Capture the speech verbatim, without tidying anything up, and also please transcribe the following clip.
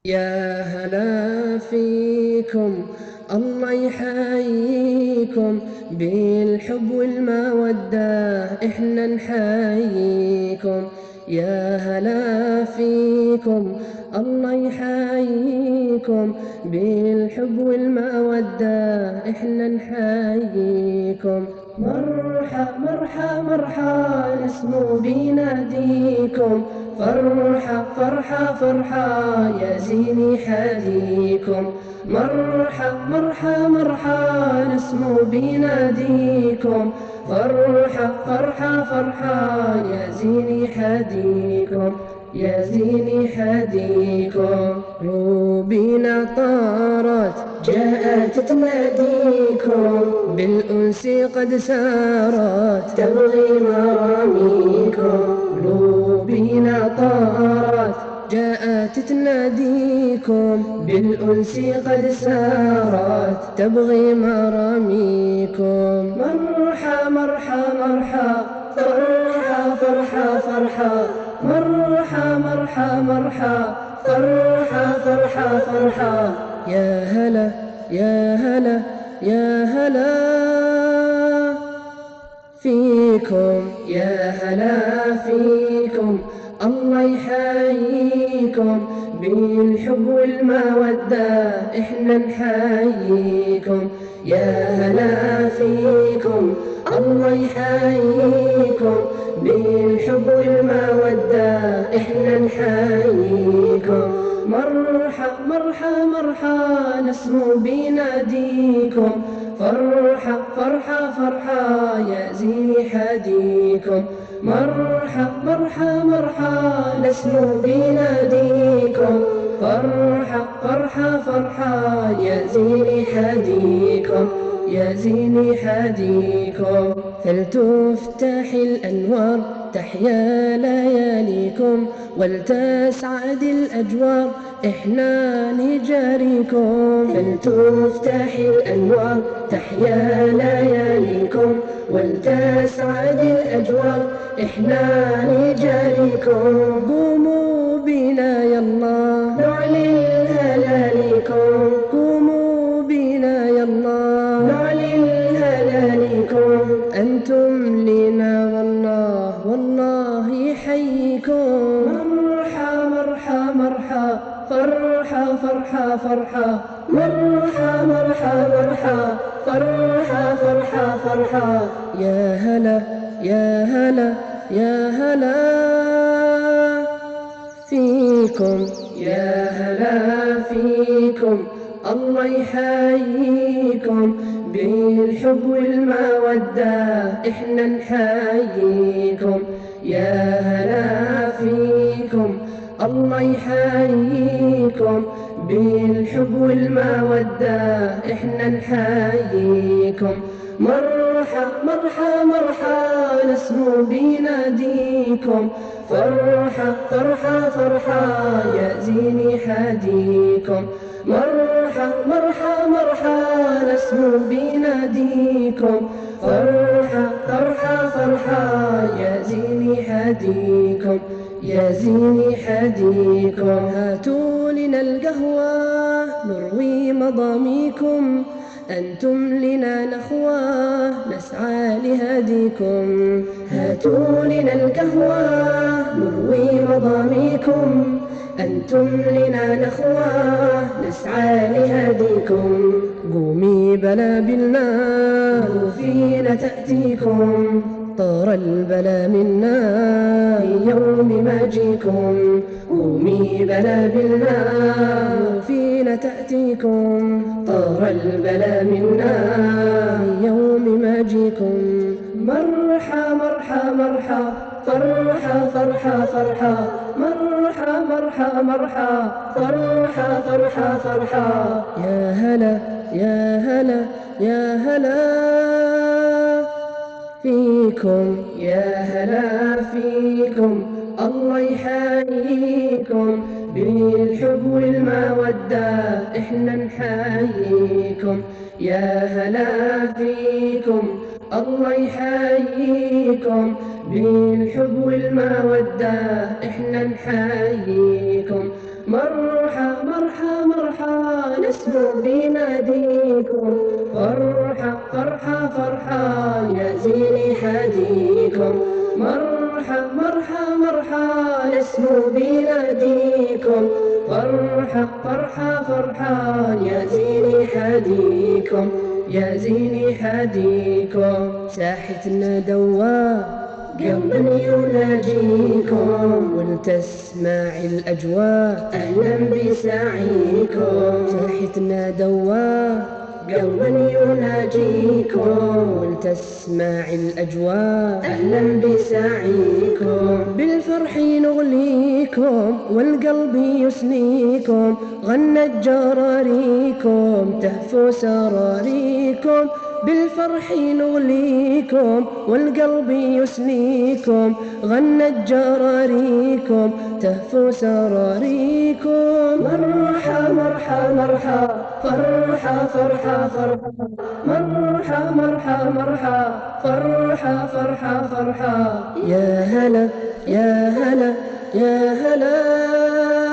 يا هلا فيكم، الله يحييكم، بالحب والمودة احنا نحييكم. يا هلا فيكم، الله يحييكم، بالحب والمودة احنا نحييكم. مرحى مرحى مرحى نسمو بيناديكم، فرحة فرحة فرحة يا زين يحاديكم. مرحى مرحى مرحى نسمو بيناديكم، فرحة فرحة فرحة يا زين يحاديكم، يا زين يحاديكم. روبينا طارت جاءت تناديكم، بالأنس قد سارت تبغي مراميكم. روبينا طارت جاءت تناديكم، بالأنس قد سارت تبغي مراميكم. مرحى مرحى مرحى فرحى فرحى فرحى، مرحى مرحى مرحى فرحى فرحى فرحى. يا هلا يا هلا يا هلا فيكم، يا هلا فيكم، الله يحييكم، بالحب والمودة احنا نحييكم. يا هلا فيكم، الله يحييكم، بالحب والمودة احنا نحييكم. مرحى مرحى مرحى نسمو بيناديكم، فرحة فرحة فرحة يا زين يحاديكم. مرحى مرحى مرحى نسمو بيناديكم، فرحة فرحة فرحة يا زين يحاديكم، يا زين يحاديكم. فلتفتح الأنوار تحيا لياليكم، ولتسعد الأجوار إحنا نجاريكم. فلتفتح الأنوار تحيا لياليكم، ولتسعد الأجوار إحنا نجاريكم. قوموا بنا يلا نعلن هلاليكم، قوموا بنا يلا نعلن هلاليكم. أنتم لنا والله والله يحييكم. مرحى مرحى مرحى فرحى فرحى فرحى، مرحى مرحى مرحى فرحى فرحى فرحى. يا هلا يا هلا يا هلا فيكم، يا هلا فيكم، الله يحييكم، بالحب والمودة احنا نحييكم. يا هلا فيكم، الله يحييكم، بالحب والمودة احنا نحييكم. مرحى مرحى مرحى نسمو بيناديكم، فرحة فرحة فرحة يا زين يحاديكم. مرحى مرحى مرحى نسمو بيناديكم، فرحة فرحة فرحة يا زين يحاديكم، يا زين يحاديكم. هاتوا لنا القهوة نروي مضاميكم، أنتم لنا نخوة نسعى لهديكم. هاتوا لنا القهوة نروي مضاميكم، أنتم لنا نخوة نسعى لهديكم. قومي بلا بالنا فينا تأتيكم، طار البلا منا في يوم مجيكم. قومي بلا بالنا فينا تأتيكم، طار البلا منا في يوم مجيكم. مرحى مرحى مرحى فرحى فرحى فرحى، مرحى مرحى مرحى فرحى فرحى فرحى. يا هلا يا هلا يا هلا فيكم، يا هلا فيكم، الله يحييكم، بالحب والمودة احنا نحييكم. يا هلا فيكم، الله يحييكم، بالحب والمودة احنا نحييكم. مرحى مرحى مرحى نسمو بناديكم، فرحى فرحى فرحى يا زين حاديكم، مرحى مرحى مرحى نسمو بناديكم، فرحى فرحى فرحى يا زين حاديكم، يا زين حاديكم. ساحتنا دوار قلبا يناجيكم، ولتسمع الأجواء أهلا بسعيكم. ساحتنا دوار قلبا يناجيكم، ولتسمع الأجواء أهلا بسعيكم. بالفرح نغليكم والقلب يسنيكم، غنت جراريكم تهفو سراريكم. بالفرح نغليكم والقلب يسنيكم، غنت جراريكم تهفو سراريكم. مرحى مرحى مرحى فرحى فرحى فرحى، مرحى مرحى مرحى فرحى فرحى فرحى. يا هلا يا هلا يا هلا.